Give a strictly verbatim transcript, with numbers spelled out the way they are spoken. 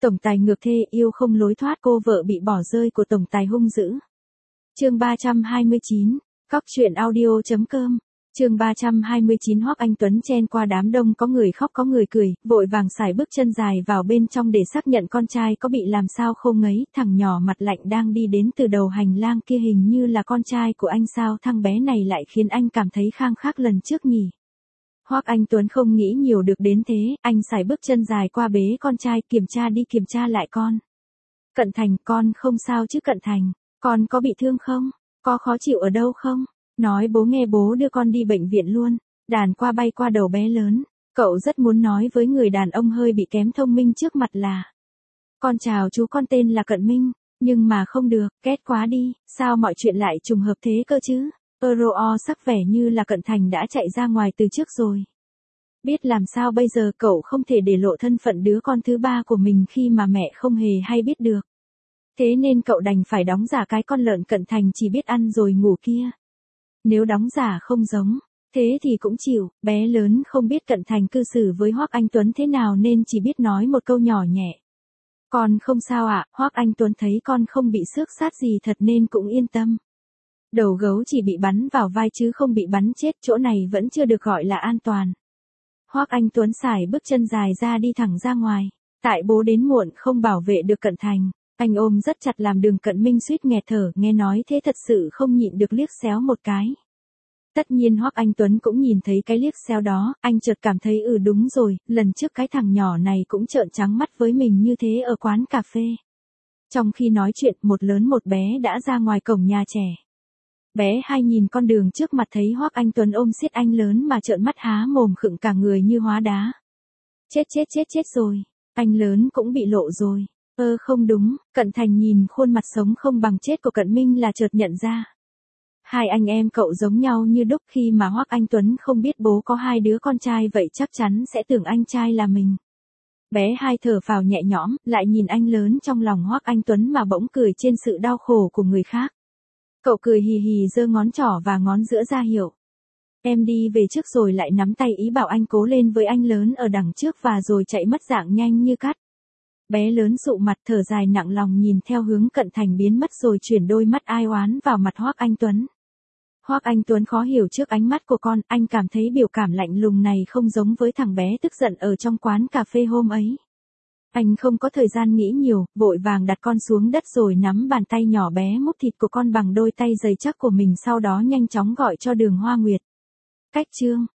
Tổng tài ngược thê yêu không lối thoát, cô vợ bị bỏ rơi của tổng tài hung dữ. Chương ba trăm hai mươi chín, Cóc truyện audio chấm com. Chương ba trăm hai mươi chín. Hoắc Anh Tuấn chen qua đám đông, có người khóc có người cười, vội vàng sải bước chân dài vào bên trong để xác nhận con trai có bị làm sao không ấy. Thằng nhỏ mặt lạnh đang đi đến từ đầu hành lang kia hình như là con trai của anh sao, thằng bé này lại khiến anh cảm thấy khang khác lần trước nhỉ. Hoắc Anh Tuấn không nghĩ nhiều được đến thế, anh sải bước chân dài qua bế con trai, kiểm tra đi kiểm tra lại con. Cận Thành, con không sao chứ Cận Thành, con có bị thương không? Có khó chịu ở đâu không? Nói bố nghe bố đưa con đi bệnh viện luôn. Đàn qua bay qua đầu bé lớn, cậu rất muốn nói với người đàn ông hơi bị kém thông minh trước mặt là: con chào chú, con tên là Cận Minh, nhưng mà không được, ghét quá đi, sao mọi chuyện lại trùng hợp thế cơ chứ? Euro sắc vẻ như là Cận Thành đã chạy ra ngoài từ trước rồi. Biết làm sao bây giờ, cậu không thể để lộ thân phận đứa con thứ ba của mình khi mà mẹ không hề hay biết được. Thế nên cậu đành phải đóng giả cái con lợn Cận Thành chỉ biết ăn rồi ngủ kia. Nếu đóng giả không giống, thế thì cũng chịu. Bé lớn không biết Cận Thành cư xử với Hoắc Anh Tuấn thế nào nên chỉ biết nói một câu nhỏ nhẹ: con không sao ạ. Hoắc Anh Tuấn thấy con không bị xước sát gì thật nên cũng yên tâm. Đầu gấu chỉ bị bắn vào vai chứ không bị bắn chết, chỗ này vẫn chưa được gọi là an toàn. Hoắc Anh Tuấn sải bước chân dài ra đi thẳng ra ngoài. Tại bố đến muộn không bảo vệ được Cận Thành, anh ôm rất chặt làm Đường Cận Minh suýt nghẹt thở, nghe nói thế thật sự không nhịn được liếc xéo một cái. Tất nhiên Hoắc Anh Tuấn cũng nhìn thấy cái liếc xéo đó, anh chợt cảm thấy ừ đúng rồi, lần trước cái thằng nhỏ này cũng trợn trắng mắt với mình như thế ở quán cà phê. Trong khi nói chuyện, một lớn một bé đã ra ngoài cổng nhà trẻ. Bé hai nhìn con Đường trước mặt thấy Hoắc Anh Tuấn ôm siết anh lớn mà trợn mắt há mồm khựng cả người như hóa đá. Chết chết chết chết rồi, anh lớn cũng bị lộ rồi. Ơ không đúng, Cận Thành nhìn khuôn mặt sống không bằng chết của Cận Minh là chợt nhận ra. Hai anh em cậu giống nhau như đúc, khi mà Hoắc Anh Tuấn không biết bố có hai đứa con trai vậy chắc chắn sẽ tưởng anh trai là mình. Bé hai thở phào nhẹ nhõm, lại nhìn anh lớn trong lòng Hoắc Anh Tuấn mà bỗng cười trên sự đau khổ của người khác. Cậu cười hì hì giơ ngón trỏ và ngón giữa ra hiệu: em đi về trước, rồi lại nắm tay ý bảo anh cố lên với anh lớn ở đằng trước và rồi chạy mất dạng nhanh như cắt. Bé lớn sụ mặt thở dài nặng lòng nhìn theo hướng Cận Thành biến mất rồi chuyển đôi mắt ai oán vào mặt Hoắc Anh Tuấn. Hoắc Anh Tuấn khó hiểu trước ánh mắt của con, anh cảm thấy biểu cảm lạnh lùng này không giống với thằng bé tức giận ở trong quán cà phê hôm ấy. Anh không có thời gian nghĩ nhiều, vội vàng đặt con xuống đất rồi nắm bàn tay nhỏ bé múc thịt của con bằng đôi tay dày chắc của mình, sau đó nhanh chóng gọi cho Đường Hoa Nguyệt. Cách chương